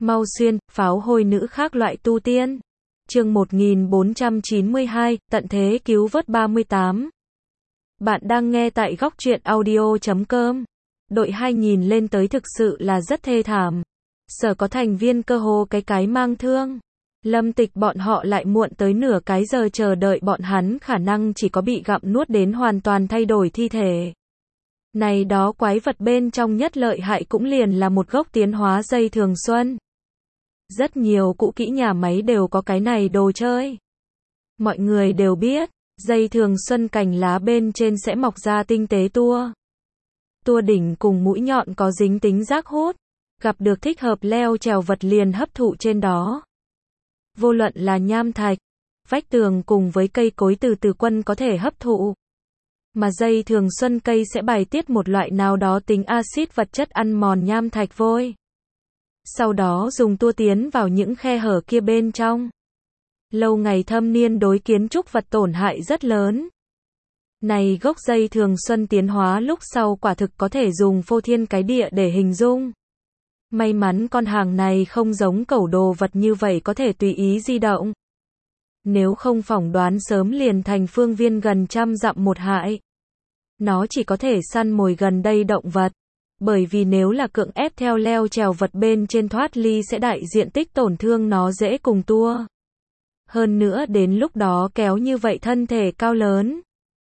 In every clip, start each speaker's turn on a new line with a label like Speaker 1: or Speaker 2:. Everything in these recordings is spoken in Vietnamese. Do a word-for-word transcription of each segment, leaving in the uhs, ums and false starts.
Speaker 1: Mau xuyên, pháo hôi nữ khác loại tu tiên. Chương một nghìn bốn trăm chín mươi hai, tận thế cứu vớt ba mươi tám. Bạn đang nghe tại góc truyện audio chấm com. Đội hai nghìn lên tới thực sự là rất thê thảm. Sở có thành viên cơ hồ cái cái mang thương. Lâm Tịch bọn họ lại muộn tới nửa cái giờ chờ đợi bọn hắn, khả năng chỉ có bị gặm nuốt đến hoàn toàn thay đổi thi thể. Này đó quái vật bên trong nhất lợi hại cũng liền là một gốc tiến hóa dây thường xuân. Rất nhiều cũ kỹ nhà máy đều có cái này đồ chơi. Mọi người đều biết, dây thường xuân cành lá bên trên sẽ mọc ra tinh tế tua. Tua đỉnh cùng mũi nhọn có dính tính rác hút, gặp được thích hợp leo trèo vật liền hấp thụ trên đó. Vô luận là nham thạch, vách tường cùng với cây cối từ từ quân có thể hấp thụ. Mà dây thường xuân cây sẽ bài tiết một loại nào đó tính axit vật chất ăn mòn nham thạch vôi. Sau đó dùng tua tiến vào những khe hở kia bên trong. Lâu ngày thâm niên đối kiến trúc vật tổn hại rất lớn. Này gốc dây thường xuân tiến hóa lúc sau quả thực có thể dùng phô thiên cái địa để hình dung. May mắn con hàng này không giống cẩu đồ vật như vậy có thể tùy ý di động. Nếu không phỏng đoán sớm liền thành phương viên gần trăm dặm một hại. Nó chỉ có thể săn mồi gần đây động vật. Bởi vì nếu là cưỡng ép theo leo trèo vật bên trên thoát ly sẽ đại diện tích tổn thương nó dễ cùng tua. Hơn nữa đến lúc đó kéo như vậy thân thể cao lớn.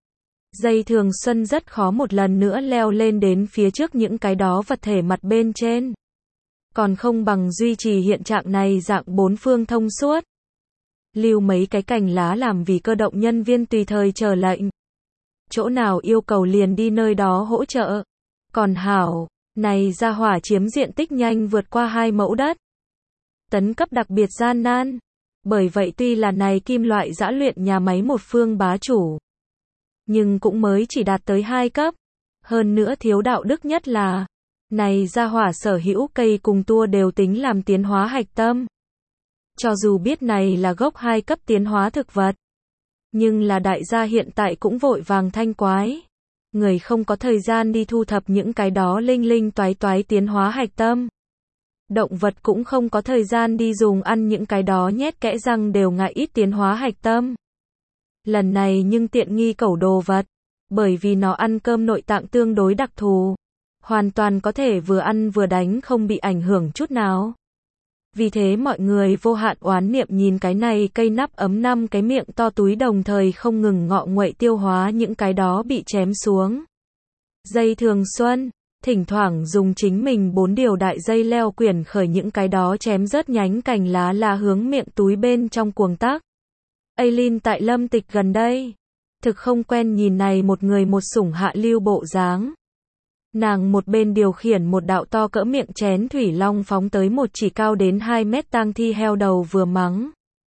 Speaker 1: Dây thường xuân rất khó một lần nữa leo lên đến phía trước những cái đó vật thể mặt bên trên. Còn không bằng duy trì hiện trạng này dạng bốn phương thông suốt. Lưu mấy cái cành lá làm vì cơ động nhân viên tùy thời chờ lệnh. Chỗ nào yêu cầu liền đi nơi đó hỗ trợ. Còn hảo, này ra hỏa chiếm diện tích nhanh vượt qua hai mẫu đất. Tấn cấp đặc biệt gian nan. Bởi vậy tuy là này kim loại giã luyện nhà máy một phương bá chủ. Nhưng cũng mới chỉ đạt tới hai cấp. Hơn nữa thiếu đạo đức nhất là, này ra hỏa sở hữu cây cùng tua đều tính làm tiến hóa hạch tâm. Cho dù biết này là gốc hai cấp tiến hóa thực vật. Nhưng là đại gia hiện tại cũng vội vàng thanh quái. Người không có thời gian đi thu thập những cái đó linh linh toái toái tiến hóa hạch tâm. Động vật cũng không có thời gian đi dùng ăn những cái đó nhét kẽ răng đều ngại ít tiến hóa hạch tâm. Lần này nhưng tiện nghi cẩu đồ vật. Bởi vì nó ăn cơm nội tạng tương đối đặc thù. Hoàn toàn có thể vừa ăn vừa đánh không bị ảnh hưởng chút nào. Vì thế mọi người vô hạn oán niệm nhìn cái này cây nắp ấm năm cái miệng to túi đồng thời không ngừng ngọ nguậy tiêu hóa những cái đó bị chém xuống. Dây thường xuân, thỉnh thoảng dùng chính mình bốn điều đại dây leo quyển khởi những cái đó chém rớt nhánh cành lá là hướng miệng túi bên trong cuồng tắc. Aileen tại Lâm Tịch gần đây, thực không quen nhìn này một người một sủng hạ lưu bộ dáng. Nàng một bên điều khiển một đạo to cỡ miệng chén thủy long phóng tới một chỉ cao đến hai mét tang thi heo đầu vừa mắng.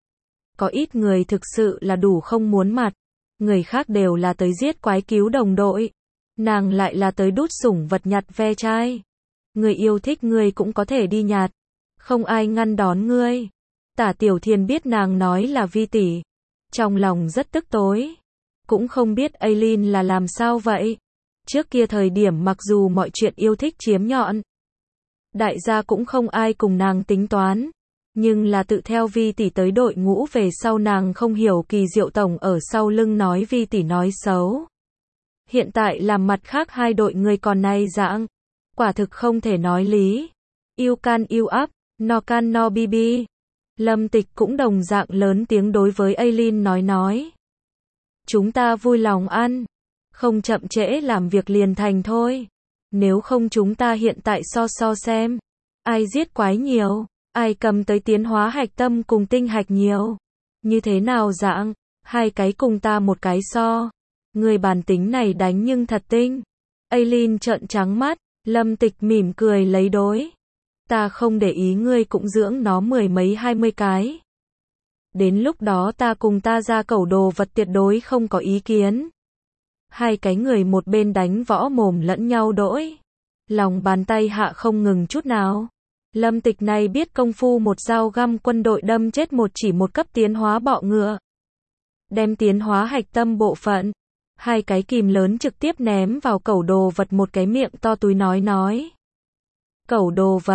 Speaker 1: Có ít người thực sự là đủ không muốn mặt, người khác đều là tới giết quái cứu đồng đội. Nàng lại là tới đút sủng vật nhặt ve chai. Người yêu thích ngươi cũng có thể đi nhặt, không ai ngăn đón ngươi. Tả Tiểu Thiên biết nàng nói là Vi tỷ, trong lòng rất tức tối. Cũng không biết Aileen là làm sao vậy. Trước kia thời điểm mặc dù mọi chuyện yêu thích chiếm nhọn, đại gia cũng không ai cùng nàng tính toán, nhưng là tự theo Vi tỷ tới đội ngũ về sau nàng không hiểu kỳ diệu tổng ở sau lưng nói Vi tỷ nói xấu. Hiện tại làm mặt khác hai đội người còn này dạng, quả thực không thể nói lý. You can you up, no can no bb. Lâm Tịch cũng đồng dạng lớn tiếng đối với Aileen nói nói. Chúng ta vui lòng ăn. Không chậm trễ làm việc liền thành thôi. Nếu không chúng ta hiện tại so so xem. Ai giết quái nhiều, ai cầm tới tiến hóa hạch tâm cùng tinh hạch nhiều. Như thế nào dạng, hai cái cùng ta một cái so. Người bản tính này đánh nhưng thật tinh. Aileen trợn trắng mắt, Lâm Tịch mỉm cười lấy đối. Ta không để ý ngươi cũng dưỡng nó mười mấy hai mươi cái. Đến lúc đó ta cùng ta ra cẩu đồ vật tuyệt đối không có ý kiến. Hai cái người một bên đánh võ mồm lẫn nhau đỗi. Lòng bàn tay hạ không ngừng chút nào. Lâm Tịch này biết công phu một dao găm quân đội đâm chết một chỉ một cấp tiến hóa bọ ngựa. Đem tiến hóa hạch tâm bộ phận. Hai cái kìm lớn trực tiếp ném vào cẩu đồ vật một cái miệng to túi nói nói. Cẩu đồ vật,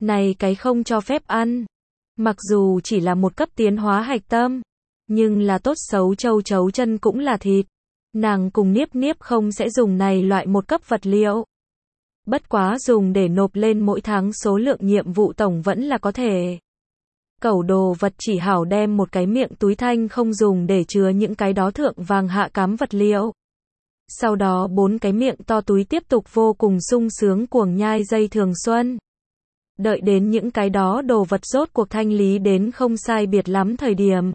Speaker 1: Này cái không cho phép ăn. Mặc dù chỉ là một cấp tiến hóa hạch tâm, nhưng là tốt xấu châu chấu chân cũng là thịt. Nàng cùng Niếp Niếp không sẽ dùng này loại một cấp vật liệu. Bất quá dùng để nộp lên mỗi tháng số lượng nhiệm vụ tổng vẫn là có thể. Cẩu đồ vật chỉ hảo đem một cái miệng túi thanh không dùng để chứa những cái đó thượng vàng hạ cám vật liệu. Sau đó bốn cái miệng to túi tiếp tục vô cùng sung sướng cuồng nhai dây thường xuân. Đợi đến những cái đó đồ vật rốt cuộc thanh lý đến không sai biệt lắm thời điểm.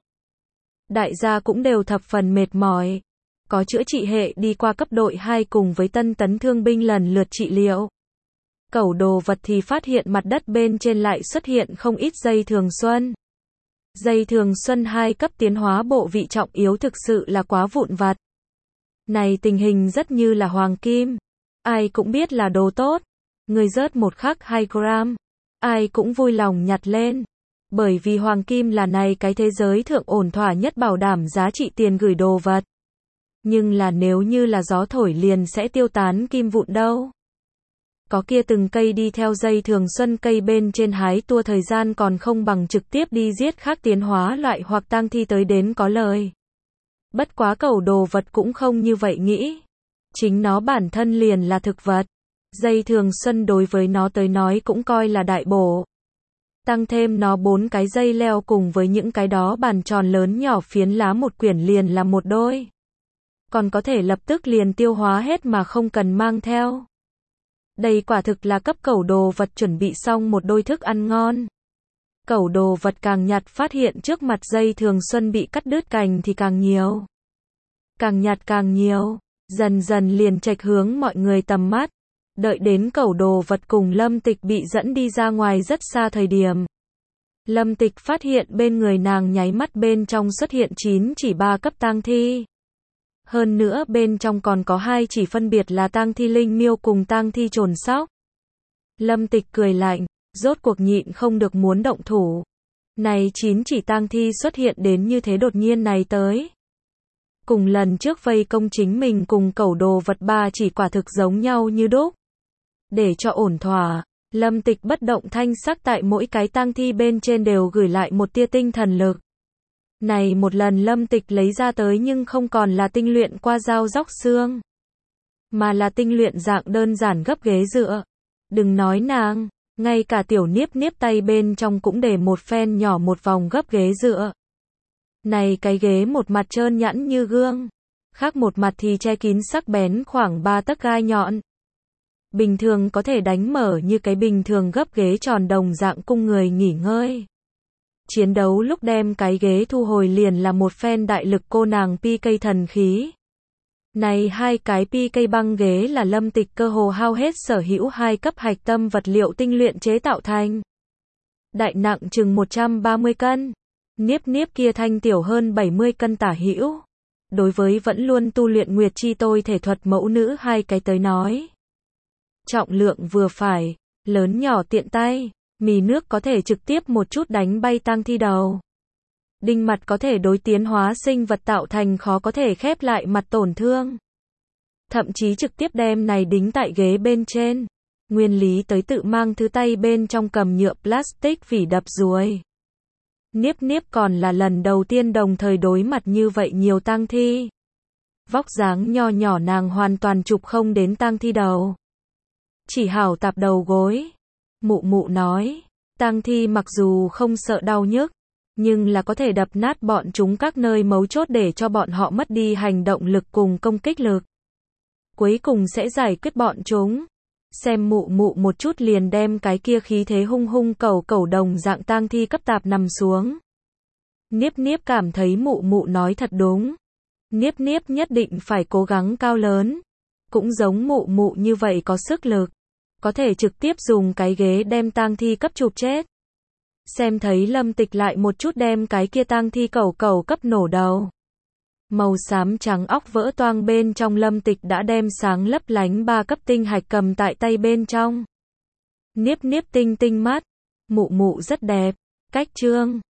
Speaker 1: Đại gia cũng đều thập phần mệt mỏi. Có chữa trị hệ đi qua cấp đội hai cùng với tân tấn thương binh lần lượt trị liệu. Cẩu đồ vật thì phát hiện mặt đất bên trên lại xuất hiện không ít dây thường xuân. Dây thường xuân hai cấp tiến hóa bộ vị trọng yếu thực sự là quá vụn vặt. Này tình hình rất như là hoàng kim. Ai cũng biết là đồ tốt. Người rớt một khắc hai gram. Ai cũng vui lòng nhặt lên. Bởi vì hoàng kim là này cái thế giới thượng ổn thỏa nhất bảo đảm giá trị tiền gửi đồ vật. Nhưng là nếu như là gió thổi liền sẽ tiêu tán kim vụn đâu. Có kia từng cây đi theo dây thường xuân cây bên trên hái tua thời gian còn không bằng trực tiếp đi giết khác tiến hóa loại hoặc tang thi tới đến có lời. Bất quá cẩu đồ vật cũng không như vậy nghĩ. Chính nó bản thân liền là thực vật. Dây thường xuân đối với nó tới nói cũng coi là đại bổ. Tăng thêm nó bốn cái dây leo cùng với những cái đó bàn tròn lớn nhỏ phiến lá một quyển liền là một đôi. Còn có thể lập tức liền tiêu hóa hết mà không cần mang theo. Đây quả thực là cấp cẩu đồ vật chuẩn bị xong một đôi thức ăn ngon. Cẩu đồ vật càng nhặt phát hiện trước mặt dây thường xuân bị cắt đứt cành thì càng nhiều. Càng nhặt càng nhiều, dần dần liền chệch hướng mọi người tầm mắt. Đợi đến cẩu đồ vật cùng Lâm Tịch bị dẫn đi ra ngoài rất xa thời điểm. Lâm Tịch phát hiện bên người nàng nháy mắt bên trong xuất hiện chín chỉ ba cấp tang thi. Hơn nữa bên trong còn có hai chỉ phân biệt là tang thi linh miêu cùng tang thi trồn sóc. Lâm Tịch cười lạnh, rốt cuộc nhịn không được muốn động thủ. Này chín chỉ tang thi xuất hiện đến như thế đột nhiên này tới. Cùng lần trước vây công chính mình cùng cẩu đồ vật ba chỉ quả thực giống nhau như đúc. Để cho ổn thỏa, Lâm Tịch bất động thanh sắc tại mỗi cái tang thi bên trên đều gửi lại một tia tinh thần lực. Này một lần Lâm Tịch lấy ra tới nhưng không còn là tinh luyện qua dao róc xương, mà là tinh luyện dạng đơn giản gấp ghế dựa. Đừng nói nàng, ngay cả tiểu Niếp Niếp tay bên trong cũng để một phen nhỏ một vòng gấp ghế dựa. Này cái ghế một mặt trơn nhẵn như gương, khác một mặt thì che kín sắc bén khoảng ba tấc gai nhọn. Bình thường có thể đánh mở như cái bình thường gấp ghế tròn đồng dạng cung người nghỉ ngơi. Chiến đấu lúc đem cái ghế thu hồi liền là một phen đại lực cô nàng pê ca thần khí. Này hai cái pê ca băng ghế là Lâm Tịch cơ hồ hao hết sở hữu hai cấp hạch tâm vật liệu tinh luyện chế tạo thành. Đại nặng chừng một trăm ba mươi cân. Niếp Niếp kia thanh tiểu hơn bảy mươi cân tả hữu. Đối với vẫn luôn tu luyện Nguyệt Chi tôi thể thuật mẫu nữ hai cái tới nói. Trọng lượng vừa phải, lớn nhỏ tiện tay. Mì nước có thể trực tiếp một chút đánh bay tang thi đầu. Đinh mặt có thể đối tiến hóa sinh vật tạo thành khó có thể khép lại mặt tổn thương. Thậm chí trực tiếp đem này đính tại ghế bên trên. Nguyên lý tới tự mang thứ tay bên trong cầm nhựa plastic vỉ đập ruồi. Niếp Niếp còn là lần đầu tiên đồng thời đối mặt như vậy nhiều tang thi. Vóc dáng nho nhỏ nàng hoàn toàn chụp không đến tang thi đầu. Chỉ hảo tạp đầu gối. Mụ mụ nói, tang thi mặc dù không sợ đau nhức, nhưng là có thể đập nát bọn chúng các nơi mấu chốt để cho bọn họ mất đi hành động lực cùng công kích lực. Cuối cùng sẽ giải quyết bọn chúng. Xem mụ mụ một chút liền đem cái kia khí thế hung hung cẩu cẩu đồng dạng tang thi cấp tạp nằm xuống. Niếp Niếp cảm thấy mụ mụ nói thật đúng. Niếp Niếp nhất định phải cố gắng cao lớn. Cũng giống mụ mụ như vậy có sức lực. Có thể trực tiếp dùng cái ghế đem tang thi cấp chụp chết. Xem thấy Lâm Tịch lại một chút đem cái kia tang thi cẩu cẩu cấp nổ đầu. Màu xám trắng óc vỡ toang bên trong Lâm Tịch đã đem sáng lấp lánh ba cấp tinh hạch cầm tại tay bên trong. Niếp Niếp tinh tinh mắt. Mụ mụ rất đẹp. Cách trương.